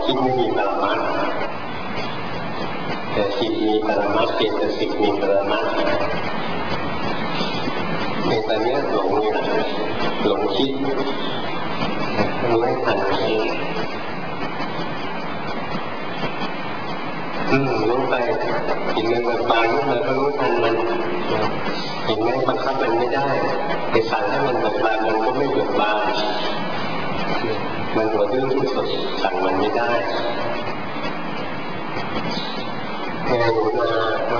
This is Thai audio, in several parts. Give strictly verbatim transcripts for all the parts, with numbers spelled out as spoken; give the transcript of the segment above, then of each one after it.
คิดไม่มีปรมัตถ์แต่จิตมีปรมัตถ์เจตสิกมีปรมัตถ์ในตอนนี้หลงนี่แหละหลงคิดรู้ให้ทันเองอืมรู้ไปเห็นมันมันบานขึ้นมาก็รู้ทันมันเห็นไหมบังคับมันไม่ได้ไปสั่งให้มันเบิกบานมันก็ไม่เบิกบานมันหัวดื้อที่สุดสั่งมันไม่ได้ไงหนูนา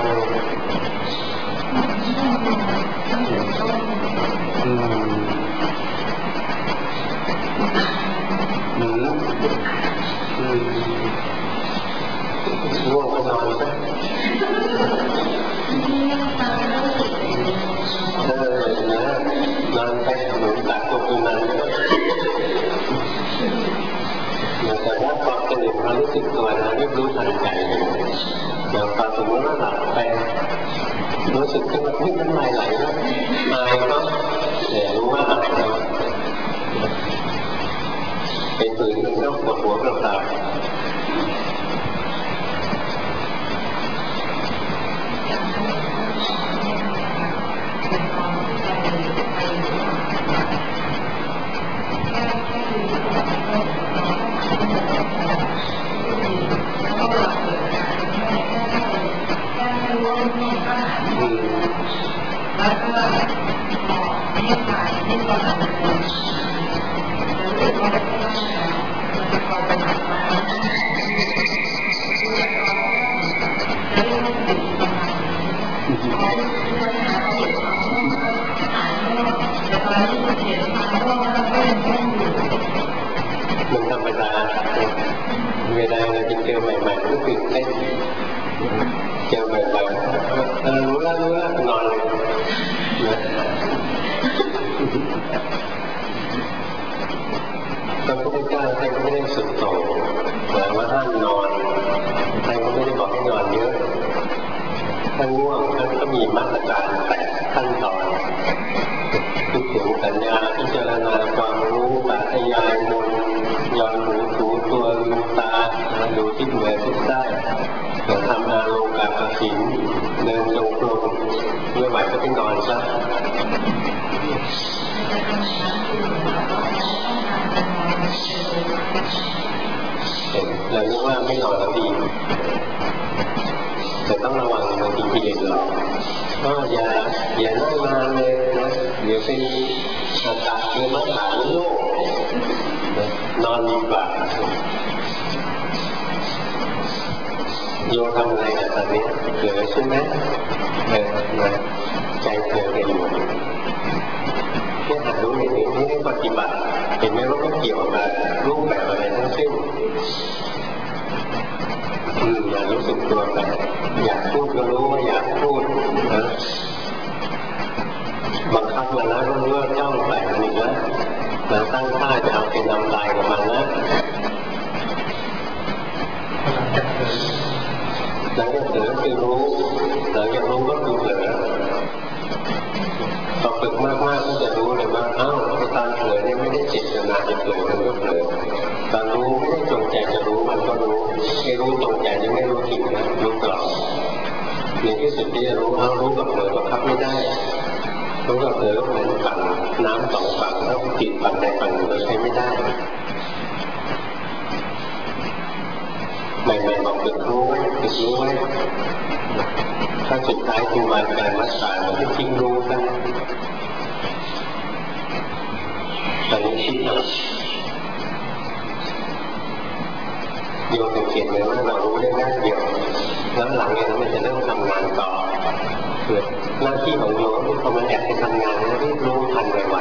อืมอืมอืมง่วงก็นอนซะเออนะนอนไปหนุนตักตัวคุณนั้นแต่ว่าพอตื่นมารู้สึกตัวนะรีบรู้ทันใจอย่างพอสมมติว่าหลับไปรู้สึกขึ้นมาที่มันไหลไหลแล้วอายเนาะแต่รู้ว่าอายเนาะไปตื่นมันต้องปวดหัวกระตามันธรรมดาเวลาเราจะเจอใหม่ๆรู้สึกเต้นเจอบ่อยๆเออรู้แล้วรู้แล้วนอนเลยพระพุทธเจ้าท่านก็ไม่ได้สุดโต่งแต่ว่าห้ามนอนท่านก็ไม่ได้บอกให้นอนเยอะถ้าง่วงท่านก็มีมาตรการแปดขั้นตอนคิดถึงสัญญาพิจารณาความรู้ปาทยายมนย้อนหูถูตัวลืมตาดูที่เหนือที่ใต้ทำอารมณ์การตัดสินเดินจงกรมเมื่อไหร่ก็ต้องนอนซะเราคิดว่าไม่นอนแล้วดีแต่ต้องระวังบางทีกิเลสหลอกก็อย่าอย่านั่งนานเลยนะเดี๋ยวเป็นอาการเกิดมาหาโลกนอนดีกว่าโยทำอะไรกันตอนนี้เกิดใช่ไหมเออใจเกิดกันอยู่แค่หารู้อย่างนี้ไม่ได้ปฏิบัติเห็นไหมว่าไม่เกี่ยวกับรูปแบบอะไรทั้งสิ้นอืมอย่ารู้สึกตัวไปอยากพูดก็รู้ว่าอยากพูดนะบังคับมันนะรู้ว่าจ้องใส่มันอีกนะมันตั้งท่าจะเอาเป็นนำลายกับมันนะหลังจากเผลอคือรู้หลังจากรู้ก็คือเผลอพอฝึกมากๆก็จะรู้เลยว่าเอ้าตอนเผลอเนี่ยไม่ได้เจตนาจะเผลอมันก็เผลอตอนรู้ไม่ได้จงใจจะรู้มันก็รู้ไม่รู้จงใจยังไม่รู้จริงนะรู้กล่าวในที่สุดที่จะรู้เอ้ารู้กับเผลอบังคับไม่ได้รู้กับเผลอเหมือนฝั่งน้ำสองฝั่งแล้วจิตฝั่งใดฝั่งหนึ่งเราใช้ไม่ได้ใหม่ๆบอกฝึกรู้ไว้ฝึกรู้ไว้ถ้าสุดท้ายคือมาการรักษาเราจะทิ้งรู้กันตอนนี้คิดนะโยมสังเกตไหมว่าเรารู้ได้แค่เดียวแล้วหลังจากนั้นมันจะเริ่มทำงานต่อเกิดหน้าที่ของโยมพอมันแอบไปทำงานแล้วรีบรู้ทันไว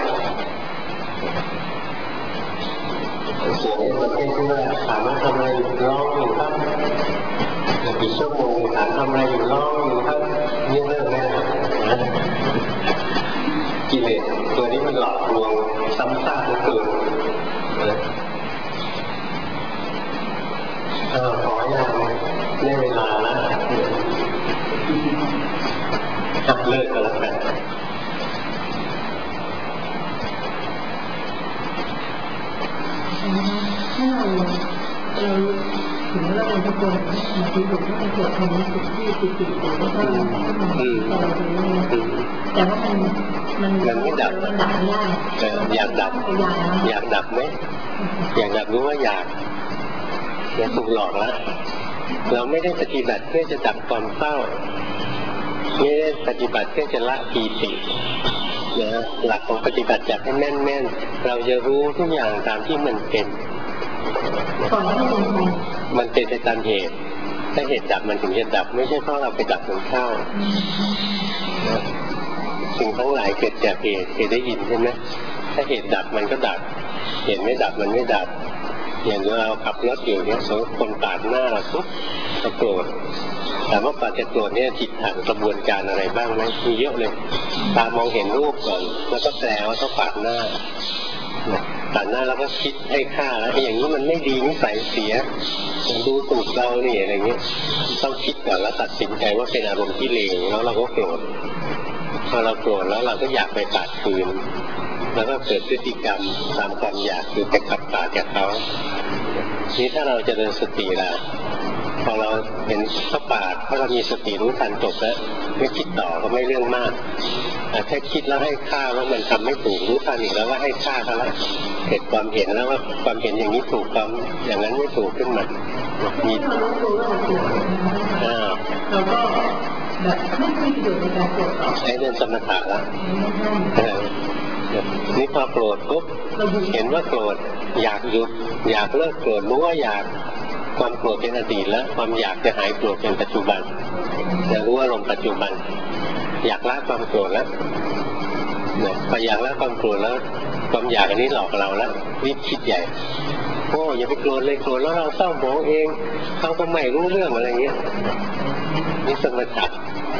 ๆส่วนในประเภทที่ว่าถามว่าทำอะไรอยู่ร้องอยู่ครับกี่ชั่วโมงถามทำอะไรอยู่ร้องอยู่ครับนี่เลิกแน่นะกิเลสตัวนี้มันหลอกลวงซ้ำซากเหลือเกินนะขออย่างได้เวลาแล้วจับเลิกกันแล้วกันถ้าเราเราถึงเราเป็นทุกคนมาที่อยู่ที่มันเกิดความรู้สึกที่ติดติดอยู่แล้วก็เราดูแต่ว่ามันมันมันไม่ดับมันดับไม่ได้อยากดับอยากดับไหมอยากดับรู้ว่าอยากอย่าถูกหลอกแล้วเราไม่ได้ปฏิบัติเพื่อจะดับความเศร้าไม่ได้ปฏิบัติเพื่อจะละปีตินะหลักของปฏิบัติอยากให้แม่นๆเราจะรู้ทุกอย่างตามที่มันเป็นมันเป็นไปตามเหตุถ้าเหตุดับมันถึงจะดับไม่ใช่เพราะเราไปดับมันเข้าสิ่งทั้งหลายเกิดจากเหตุเคยได้ยินใช่ไหมถ้าเหตุดับมันก็ดับเหตุไม่ดับมันไม่ดับอย่างเราขับรถอยู่เนี่ยสมมติคนปาดหน้าเราปุ๊บเราโกรธแต่ว่าปาดจะโกรธเนี่ยจิตผ่านกระบวนการอะไรบ้างไหมมีเยอะเลยตามองเห็นรูปก่อนแล้วก็แปลว่าเขาปาดหน้าปาดหน้าแล้วก็คิดให้ค่าแล้วอย่างนี้มันไม่ดีนิสัยเสียดูถูกเราเนี่ยอะไรเงี้ยต้องคิดก่อนแล้วตัดสินใจว่าเป็นอารมณ์ที่เลวแล้วเราก็โกรธพอเราโกรธแล้วเราก็อยากไปปาดคืนแล้วก็เกิดพฤติกรรมตามความอยากคือไปขับปาดกับเขานี้ถ้าเราเจริญสติแล้วพอเราเห็นเขาปาดถ้าเรามีสติรู้ทันจบแล้วไม่คิดต่อก็ไม่เรื่องมากแต่แค่คิดแล้วให้ค่าว่ามันทำไม่ถูกรู้ทันอีกแล้วว่าให้ค่าเขาแล้วเกิดความเห็นแล้วว่าความเห็นอย่างนี้ถูกความอย่างนั้นไม่ถูกขึ้นมามีเราก็แบบไม่มีประโยชน์ในการโกรธใช้เรื่องสมถะแล้วนี่พอโกรธปุ๊บเห็นว่าโกรธอยากหยุดอยากเลิกโกรธรู้ว่าอยากความโกรธเป็นอดีตแล้วความอยากจะหายโกรธเป็นปัจจุบันจะรู้ว่าลมปัจจุบันอยากละความโกรธแล้วเนี่ยพออยากละความโกรธแล้วความอยากอันนี้หลอกเราแล้ววิคิดใหญ่โอ้อย่าไปโกรธเลยโกรธแล้วเราเศร้าหมองเองเขาก็ไม่รู้เรื่องอะไรเงี้ยนี่สมถะ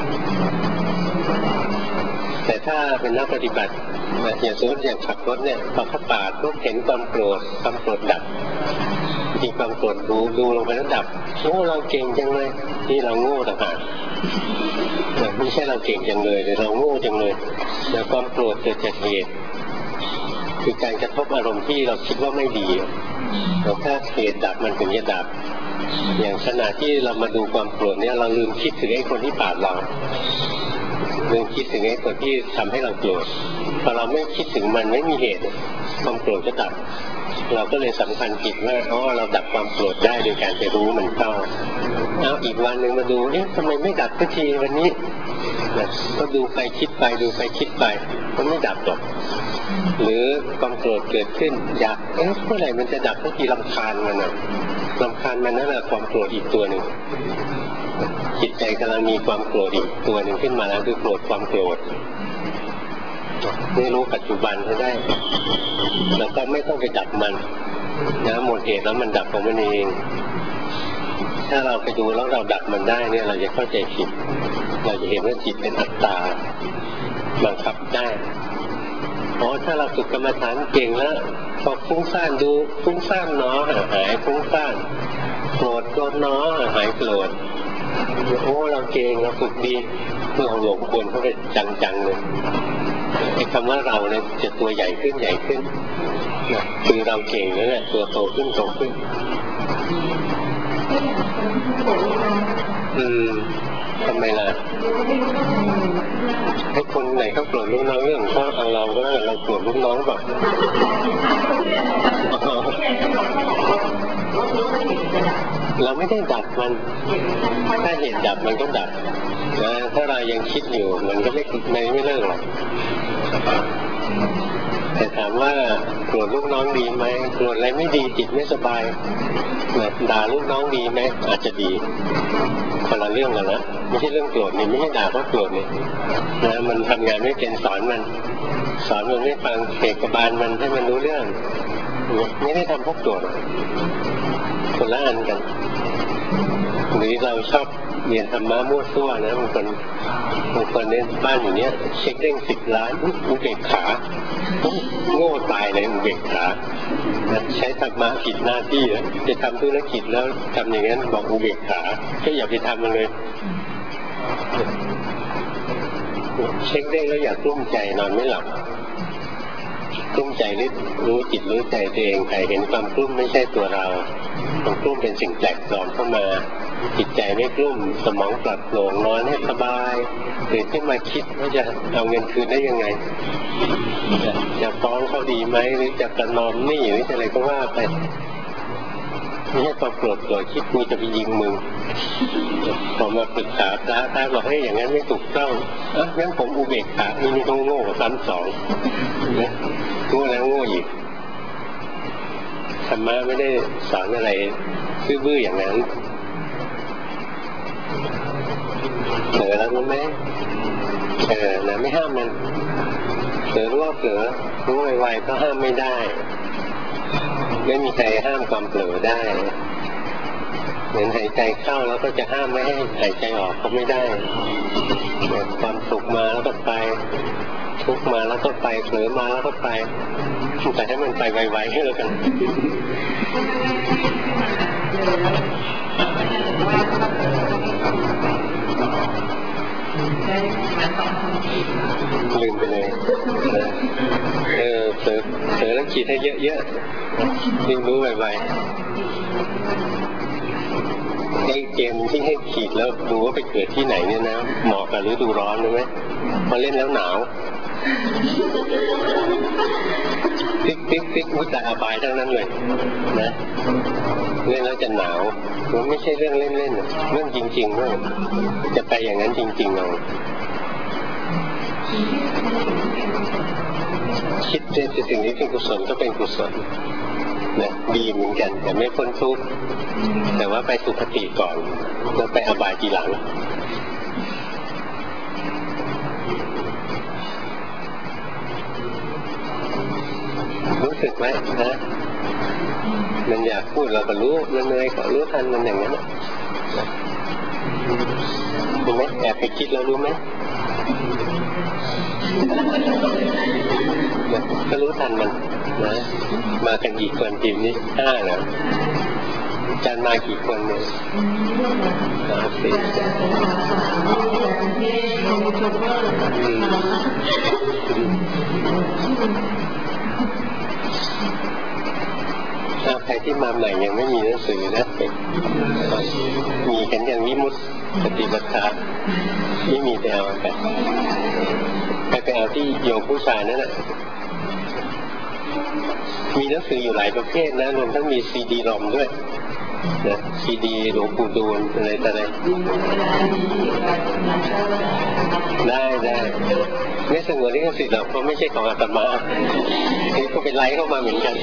แต่ถ้าเป็นนักปฏิบัติอย่างสมมติอย่างขับรถเนี่ยพอเขาปาดปุ๊บเห็นความโกรธความโกรธดับจริงความโกรธดูดูลงไปแล้วดับโอ้เราเก่งจังเลยนี่เราโง่ต่างหากไม่ใช่เราเก่งจังเลยแต่เราโง่จังเลยแต่ความโกรธเกิดจากเหตุคือการกระทบอารมณ์ที่เราคิดว่าไม่ดีแต่ถ้าเหตุดับมันถึงจะดับอย่างขณะที่เรามาดูความโกรธเนี่ยเราลืมคิดถึงไอ้คนที่ปาดเราลืมคิดถึงไอ้คนที่ทำให้เราโกรธพอเราไม่คิดถึงมันไม่มีเหตุความโกรธจะดับเราก็เลยสำคัญผิดว่าอ๋อเราดับความโกรธได้โดยการไปรู้มันเข้าเอาอีกวันหนึ่งมาดูเอ๊ะทำไมไม่ดับสักทีวันนี้ก็ดูไปคิดไปดูไปคิดไปมันไม่ดับหรอกหรือความโกรธเกิดขึ้นอยากเอ๊ะเมื่อไหร่มันจะดับสักทีรำคาญมันน่ะรำคาญมันนั่นแหละความโกรธอีกตัวหนึ่งจิตใจกำลังมีความโกรธอีกตัวหนึ่งขึ้นมาแล้วคือโกรธความโกรธไม่รู้ปัจจุบันให้ได้แล้วก็ไม่ต้องไปดับมันนะหมดเหตุแล้วมันดับของมันเองถ้าเราไปดูแล้วเราดับมันได้เนี่ยเราจะเข้าใจผิดเราจะเห็นว่าจิตเป็นอัตตาบังคับได้อ๋อถ้าเราฝึกกรรมฐานเก่งแล้วพอฟุ้งซ่านดูฟุ้งซ่านเนาะหายฟุ้งซ่านโกรธโกรธเนาะหายโกรธโอ้เราเก่งเราฝึกดีเราหลงกลเข้าไปจังๆเลยไอ้คำว่าเราเนี่ยจะตัวใหญ่ขึ้นใหญ่ขึ้นนะคือเราเก่งแล้วเนี่ยตัวโตขึ้นโตขึ้นอืมทำไมล่ะให้คนไหนเขาโกรธลูกน้องเรื่องเพราะเอาเราก็ได้เราโกรธลูกน้องแบบเราไม่ได้ดับมันถ้าเห็นดับมันก็ดับนะถ้าเรายังคิดอยู่มันก็ไม่ไม่ไม่เลิกหรอกแต่ถามว่าโกรธลูกน้องดีไหมโกรธอะไรไม่ดีจิตไม่สบายด่าลูกน้องดีไหมอาจจะดีคนละเรื่องกันนะไม่ใช่เรื่องโกรธนี่ไม่ใช่ด่าเพราะโกรธนี่นะมันทำงานไม่เป็นสอนมันสอนมันไม่ฟังเสกบาลมันให้มันรู้เรื่องไม่ได้ทำเพราะโกรธคนละอันกันหรือเราชอบเรียนธรรมะมั่วซั่วนะบางคนบางคนเนี่ยบ้านอยู่เนี้ยเช็คเด้งสิบล้านอุเบกขาโง่ตายเลยอุเบกขาใช้ธรรมะผิดหน้าที่จะทำธุรกิจแล้วทำอย่างนั้นบอกอุเบกขาก็อย่าไปทำมันเลยเช็คเด้งแล้วอย่ากลุ้มใจนอนไม่หลับกลุ้มใจรู้จิตรู้ใจตัวเองใครเห็นความกลุ้มไม่ใช่ตัวเราความกลุ้มเป็นสิ่งแปลกปลอมเข้ามาจิตใจไม่กลุ้มสมองปลอดโปร่งนอนให้สบายตื่นขึ้นมาคิดว่าจะเอาเงินคืนได้ยังไงจะจะฟ้องเขาดีไหมหรือจะประนอมหนี้หรือจะอะไรก็ว่าไปไม่ให้ความโกรธโกรธคิดกูจะไปยิงมึงพอมาปรึกษาพระพระบอกให้อย่างนั้นไม่ถูกต้องอ่ะงั้นผมอุเบกขานี่นี่ต้องโง่ซ้ำสองนะโง่แล้วโง่อีกธรรมะไม่ได้สอนอะไรซื่อๆอย่างนั้นเผลอแล้วรู้ไหมเออนะไม่ห้ามมันเผลอรู้ว่าเผลอรู้ไวๆก็ห้ามไม่ได้ไม่มีใครห้ามความเผลอได้เหมือนหายใจเข้าแล้วก็จะห้ามไม่ให้หายใจออกก็ไม่ได้ความสุขมาแล้วก็ไปทุกมาแล้วก็ไปเผลอมาแล้วก็ไปแต่ให้มันไปไวๆให้แล้วกันลืมไปเลยเออเผลอเผลอแล้วขีดให้เยอะๆยิ่งรู้ไวๆไอ้เกมที่ให้ขีดแล้วดูว่าไปเกิดที่ไหนเนี่ยนะเหมาะกับฤดูร้อนรู้ไหมมาเล่นแล้วหนาวติ๊กติ๊กติ๊กมุตตะอบายทั้งนั้นเลยนะเล่นแล้วจะหนาวมันไม่ใช่เรื่องเล่นๆเรื่องจริงๆว่าจะไปอย่างนั้นจริงๆเราคิดในสิ่งนี้เป็นกุศลก็เป็นกุศลนะดีเหมือนกันแต่ไม่พ้นทุกข์แต่ว่าไปสุคติก่อนแล้วไปอบายทีหลังรู้สึกไหมนะมันอยากพูดเราก็รู้มันเหนื่อยก็รู้ทันมันอย่างนั้นรู้ไหมแอบไปคิดแล้วรู้ไหมก็รู้ทันมันนะมากันกี่คนทีมนี้ห้าแล้วอาจารย์มากี่คนเนี่ยสามสี่ถ้าใครที่มาใหม่ยังไม่มีหนังสือนะมีกันอย่างวิมุตติปฏิบัติธรรมไม่มีแต่เอาไปไปไปเอาที่โยมผู้ชายนั่นแหละมีหนังสืออยู่หลายประเภทนะรวมทั้งมีซีดีรอมด้วยนะซีดีหลวงปู่ดูลอะไรต่ออะไรได้ได้ไม่สงวนลิขสิทธิ์หรอกเพราะไม่ใช่ของอาตมานี่ก็เป็นไลฟ์เข้ามาเหมือนกัน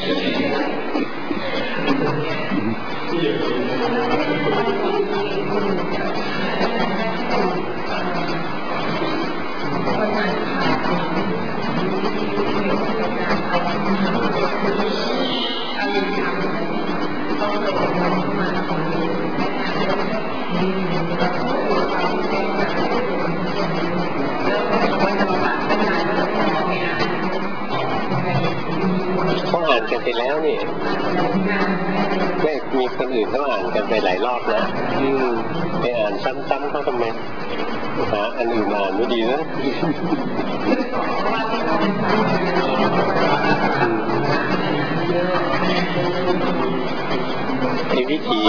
เขาอ่านกันไปแล้วนี่ไม่มีคนอื่นเขาอ่านกันไปหลายรอบนะอืมไปอ่านซ้ำๆเขาทำไมหาอันอื่นอ่านไม่ดีนะไอ้วิธี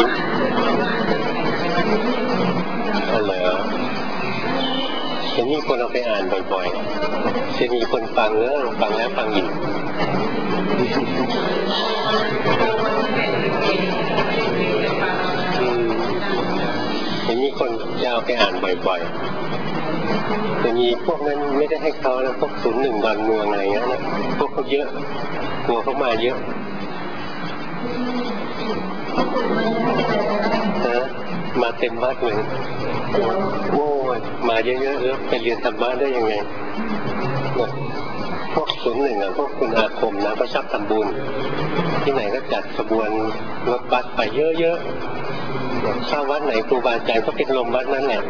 อะไรอ่ะจะมีคนเอาไปอ่านบ่อยๆจะมีคนฟังแล้วฟังแล้วฟังอีกจะมีคนจะเอาไปอ่านบ่อยๆจะมีพวกนั้นไม่ได้ให้เขาแล้วพวกศูนย์หนึ่งดอนเมืองอะไรเงี้ยนะพวกเขาเยอะกลัวเขามาเยอะนะมาเต็มวัดเลยโอ้ยมาเยอะๆแล้วไปเรียนธรรมะได้ยังไงพวกศูนย์หนึ่งอ่ะพวกคุณอาคมนะก็ชอบทำบุญที่ไหนก็จัดขบวนรถบัสไปเยอะๆเข้าวัดไหนครูบาอาจารย์ก็เป็นลมวัดนั่นแหละ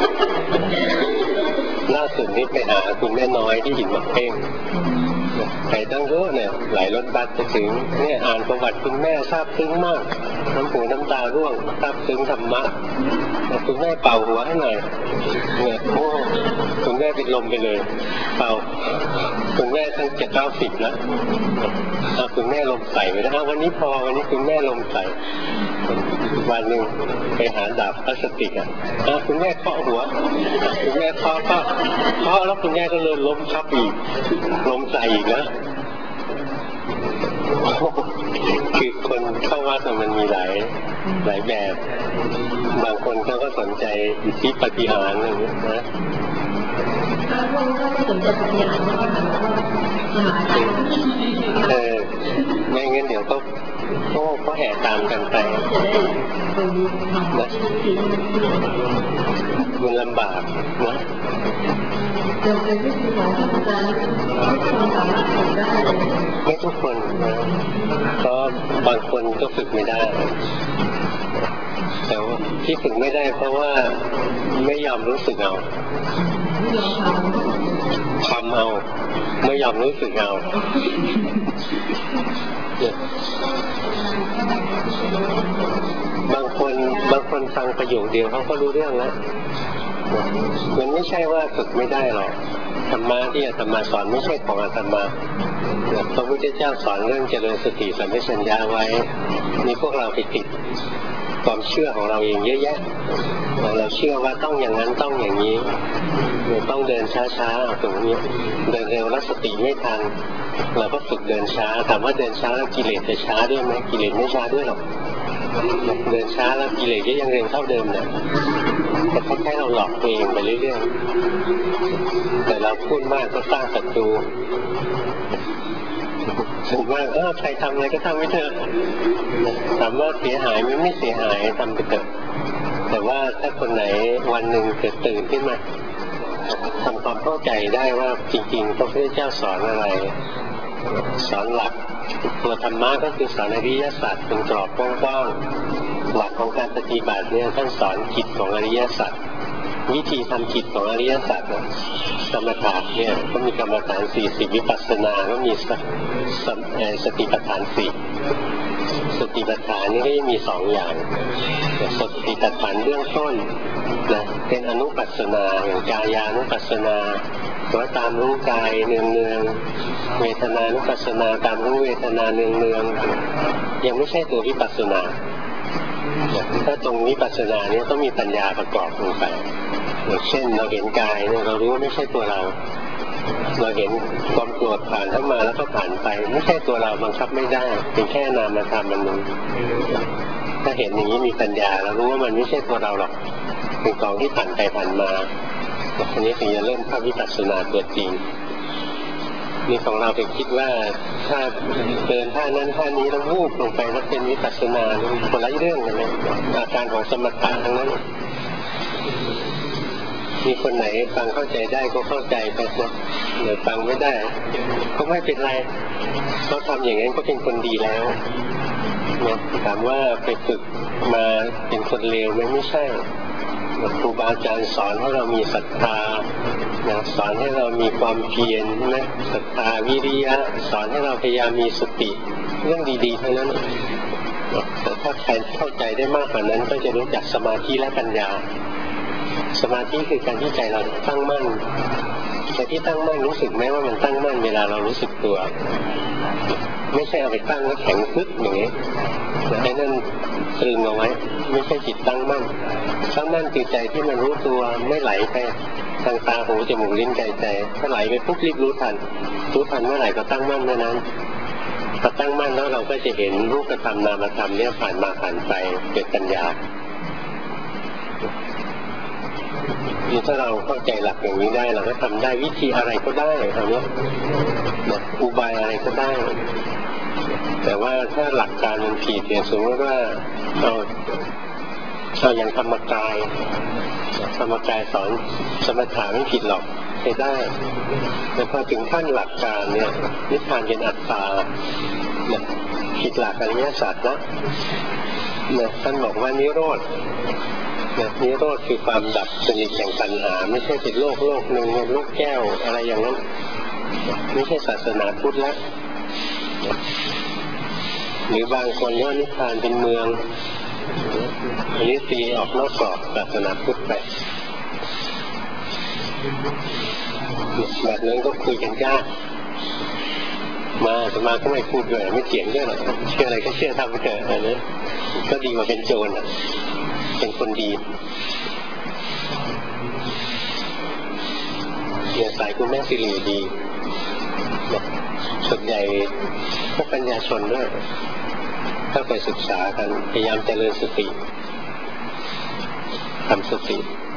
ล่าสุดนี้ไปหาคุณแม่น้อยที่หินหมักเป้งไปตั้งเยอะเนี่ยหลายรถบัสจะถึงเนี่ยอ่านประวัติคุณแม่ซาบซึ้งมากน้ำหูน้ำตาร่วงซาบซึ้งธรรมะคุณแม่เป่าหัวให้หน่อยเนี่ยโอ้คุณแม่เป็นลมไปเลยเป่าคุณแม่ทั้งเจ็ดเก้าสิบแล้วเอาคุณแม่ลมใส่ไปนะวันนี้พอวันนี้คุณแม่ลมใส่วันหนึ่งไปหาดาบพลาสติกอ่ะคุณแม่เคาะหัวคุณแม่เคาะเคาะเคาะแล้วคุณแม่ก็เลยล้มทับอีกล้มใส่อีกนะคือคนเข้าวัดมันมีหลายหลายแบบบางคนเขาก็สนใจอิทธิปาฏิหาริย์อะไรอย่างนี้นะถ้าพวกเขาไม่สนใจปาฏิหาริย์ก็ถามว่าหาอะไรเออไม่งั้นเดี๋ยวก็โอ้ก็แห่ตามกันไปมันลำบากนะไม่ทุกคนนะเพราะบางคนก็ฝึกไม่ได้แต่ว่าที่ฝึกไม่ได้เพราะว่าไม่ยอมรู้สึกเอาทำเอาไม่ยอมรู้สึกเอาบางคนบางคนฟังประโยคเดียวเขาก็รู้เรื่องแล้วมันไม่ใช่ว่าฝึกไม่ได้หรอกธรรมะที่อาตมาสอนไม่ใช่ของอาตมาพระพุทธเจ้าสอนเรื่องเจริญสติสัมปชัญญะไว้นี่พวกเราไปติดความเชื่อของเราเองเยอะแยะเราเชื่อว่าต้องอย่างนั้นต้องอย่างนี้ต้องเดินช้าๆตรงนี้เดินเร็วแล้วสติไม่ทันเราก็ฝึกเดินช้าถามว่าเดินช้าแล้วกิเลสจะช้าด้วยไหมกิเลสไม่ช้าด้วยหรอกเดินช้าแล้วกิเลสก็ยังเร็วเท่าเดิมเนี่ยแต่แค่เราหลอกตัวเองไปเรื่อยๆแต่เราพูดมากก็สร้างศัตรูพูดมากเออใครทำอะไรก็ทำไม่เถอะถามว่าเสียหายมันไม่เสียหายทำไปเถอะแต่ว่าถ้าคนไหนวันหนึ่งเกิดตื่นขึ้นมาทำความเข้าใจได้ว่าจริงๆพระพุทธเจ้าสอนอะไรสอนหลักตัวธรรมะก็คือสอนอริยสัจเป็นกรอบกว้างๆหลักของการปฏิบัติเนี่ยท่านสอนกิจของอริยสัจวิธีทำกิจของอริยสัจสมถะเนี่ยก็มีกรรมฐานสี่สิบวิปัสสนาก็มีสติปัฏฐานสี่สติปัฏฐานนี่ก็มีสองอย่างสติปัฏฐานเบื้องต้นนะเป็นอนุปัสสนาอย่างกายานุปัสสนาว่าตามรู้กายเนืองๆเวทนานุปัสสนาตามรู้เวทนาเนืองๆยังไม่ใช่ตัววิปัสสนาถ้าตรงวิปัสสนาเนี่ยต้องมีปัญญาประกอบลงไปอย่างเช่นเราเห็นกายเนี่ยเรารู้ว่าไม่ใช่ตัวเราเราเห็นความโกรธผ่านเข้ามาแล้วก็ผ่านไปไม่ใช่ตัวเราบังคับไม่ได้เป็นแค่นามธรรมมันนึงถ้าเห็นอย่างนี้มีปัญญาเรารู้ว่ามันไม่ใช่ตัวเราหรอกเป็นกองที่ผ่านไปผ่านมาอันนี้ถึงจะเริ่มเข้าวิปัสสนาตัวจริงนี่ของเราไปคิดว่าถ้าเดินท่านั้นท่านี้แล้ววูบลงไปแล้วเป็นวิปัสสนาคนละเรื่องกันเลยอาการของสมถะทั้งนั้นมีคนไหนฟังเข้าใจได้ก็เข้าใจไปนะหรือฟังไม่ได้ก็ไม่เป็นไรเขาทำอย่างนั้นก็เป็นคนดีแล้วนะถามว่าไปฝึกมาเป็นคนเลวไหมไม่ใช่ครูบาอาจารย์สอนให้เรามีศรัทธาสอนให้เรามีความเพียรนะศรัทธาวิริยะสอนให้เราพยายามมีสติเรื่องดีๆทั้งนั้นแต่ถ้าใครเข้าใจได้มากกว่านั้นก็จะรู้จักสมาธิและปัญญาสมาธิคือการที่ใจเราตั้งมั่นใจที่ตั้งมั่นรู้สึกไหมว่ามันตั้งมั่นเวลาเรารู้สึกตัวไม่ใช่เอาไปตั้งแล้วแข็งปึ๊กอย่างนี้ไอ้นั่นตรึงเอาไว้ไม่ใช่จิตตั้งมั่นตั้งมั่นคือใจที่มันรู้ตัวไม่ไหลไปทางตาหูจมูกลิ้นกายใจถ้าไหลไปปุ๊บรีบรู้ทันรู้ทันเมื่อไหร่ก็ตั้งมั่นเมื่อนั้นพอตั้งมั่นแล้วเราก็จะเห็นรูปธรรมนามธรรมเนี่ยผ่านมาผ่านไปเกิดปัญญานี่ถ้าเราเข้าใจหลักอย่างนี้ได้เราก็ทำได้วิธีอะไรก็ได้ทำเนี้ยอุบายอะไรก็ได้แต่ว่าถ้าหลักการมันผิดอย่างสมมติว่าเราเราอย่างธรรมกายธรรมกายสอนสมถะไม่ผิดหรอกไปได้แต่พอถึงขั้นหลักการเนี่ยนิพพานเป็นอัตตาเนี่ยผิดหลักอริยสัจนะเนี่ยท่านบอกว่านิโรธนิโรธคือความดับสนิทแห่งปัญหาไม่ใช่เป็นโลกโลกหนึ่งเป็นโลกแก้วอะไรอย่างนั้นไม่ใช่ศาสนาพุทธแล้วหรือบางคนว่านิพพานเป็นเมืองอันนี้ตีออกนอกกรอบศาสนาพุทธไปแบบนั้นก็คุยกันยากมาจะมาก็ไม่พูดด้วยไม่เถียงด้วยหรอกเชื่ออะไรก็เชื่อทำไปเถอะอันนี้ก็ดีกว่าเป็นโจรอ่ะเป็นคนดีเนี่ยสายคุณแม่สิริดีส่วนใหญ่พวกปัญญาชนด้วยถ้าไปศึกษากันพยายามเจริญสติทำสติ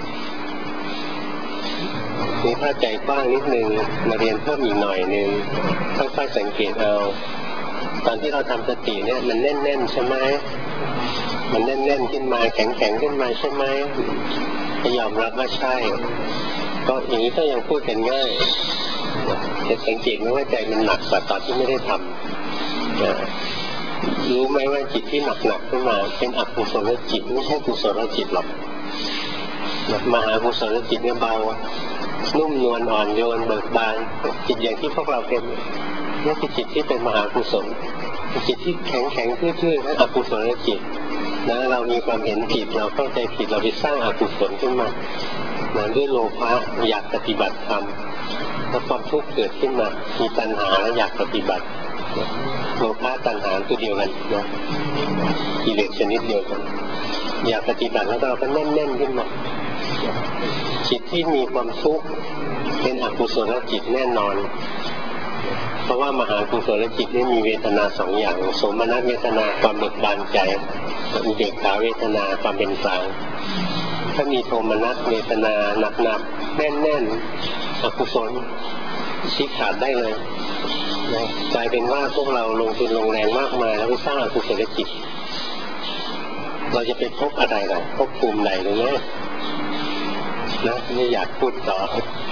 นี่ถ้าใจกว้างนิดนึงมาเรียนเพิ่มอีกหน่อยนึงค่อยๆสังเกตเอาตอนที่เราทำสติเนี่ยมันแน่นๆใช่ไหมมันแน่นๆขึ้นมาแข็งๆขึ้นมาใช่ไหมยอมรับว่าใช่ก็อย่างนี้ก็ยังพูดกันง่ายจะสังเกตไหมว่าใจมันหนักกว่าตอนที่ไม่ได้ทำรู้ไหมว่าจิตที่หนักๆขึ้นมาเป็นอกุศลจิตไม่ใช่กุศลจิตหรอกมหากุศลจิตเนี่ยเบานุ่มนวลอ่อนโยนเบิกบานจิตอย่างที่พวกเราเป็นนี่คือจิตที่เป็นมหากุศลจิตที่แข็งแข็งทื่อๆนั่นอกุศลจิตนะเรามีความเห็นผิดเราเข้าใจผิดเราไปสร้างอกุศลขึ้นมานะด้วยโลภะอยากปฏิบัติธรรมแล้วความทุกข์เกิดขึ้นมามีตัณหาแล้วอยากปฏิบัติโลภะตัณหาตัวเดียวกันนะกิเลสชนิดเดียวกันอยากปฏิบัติแล้วเราก็แน่นๆขึ้นมาจิตที่มีความทุกข์เป็นอกุศลจิตแน่นอนเพราะว่ามหากุศลจิตนี่มีเวทนาสองอย่างโสมนัสเวทนาความเบิกบานใจอุเบกขาเวทนาความเป็นกลางถ้ามีโทมนัสเวทนาหนักๆแน่นๆอกุศลชี้ขาดได้เลยนะกลายเป็นว่าพวกเราลงทุนลงแรงมากมายแล้วไปสร้างอกุศลจิตเราจะไปพบอะไรล่ะพบภูมิใดหรือไม่นะไม่อยากพูดต่อ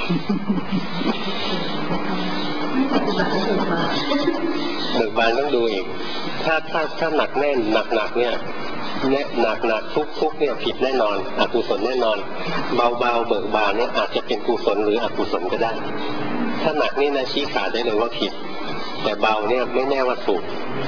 เบิกบานต้องดูอีกถ้าถ้าถ้าหนักแน่นหนักหนักเนี่ยเนี่ยหนักหนักทุกทุกเนี่ยผิดแน่นอนอกุศลแน่นอนเบาเบาเบิกบานเนี่ยอาจจะเป็นกุศลหรืออกุศลก็ได้ถ้าหนักนี่นะชี้ขาดได้เลยว่าผิดแต่เบาเนี่ยไม่แน่ว่าถูก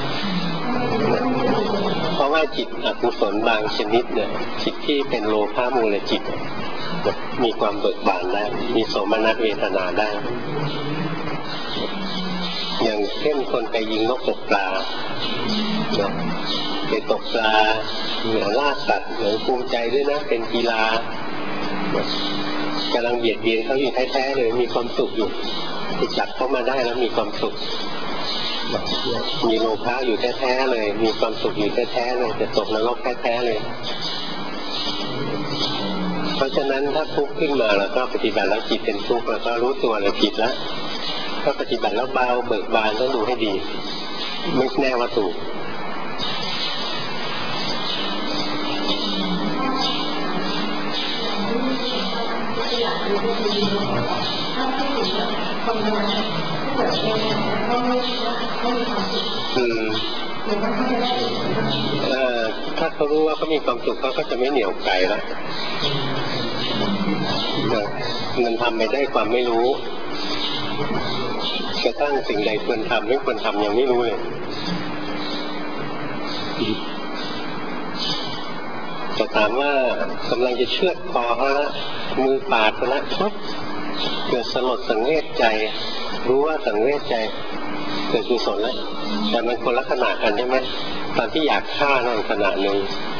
เพราะว่าจิตอกุศลบางชนิดเนี่ยจิตที่เป็นโลภะมูลจิตมีความเบิกบานได้มีโสมนัสเวทนาได้อย่างเช่นคนไปยิงนกตกปลาไปตกปลาเหนือล่าสัตว์เหนือภูมิใจด้วยนะเป็นกีฬากำลังเบียดเบียนเขาอยู่แท้ๆเลยมีความสุขอยู่ไปจับเขามาได้แล้วมีความสุขมีโลภะอยู่แท้ๆเลยมีความสุขอยู่แท้ๆเลยจะตกนรกแท้ๆเลยเพราะฉะนั้นถ้าทุกข์ขึ้นมาแล้วก็ปฏิบัติแล้วจิตเป็นทุกข์แล้วก็รู้ตัวเลยผิดแล้วถ้าปฏิบัติแล้วเบาเบิกบานต้องดูให้ดีไม่แน่ว่าถูกอืมเอ่อถ้าเขารู้ว่าเขามีความสุขเขาก็จะไม่เหนี่ยวไกลแล้วมันทำไปได้ความไม่รู้กระทั่งสิ่งใดควรทำไม่ควรทำยังไม่รู้เลยจะถามว่ากำลังจะเชือดคอเขาแล้วมือปาดไปแล้วปุ๊บเกิดสลดสังเวชใจรู้ว่าสังเวชใจเกิดกุศลแล้วแต่มันคนละขนาดกันใช่ไหมตอนที่อยากฆ่านั่นขณะหนึ่ง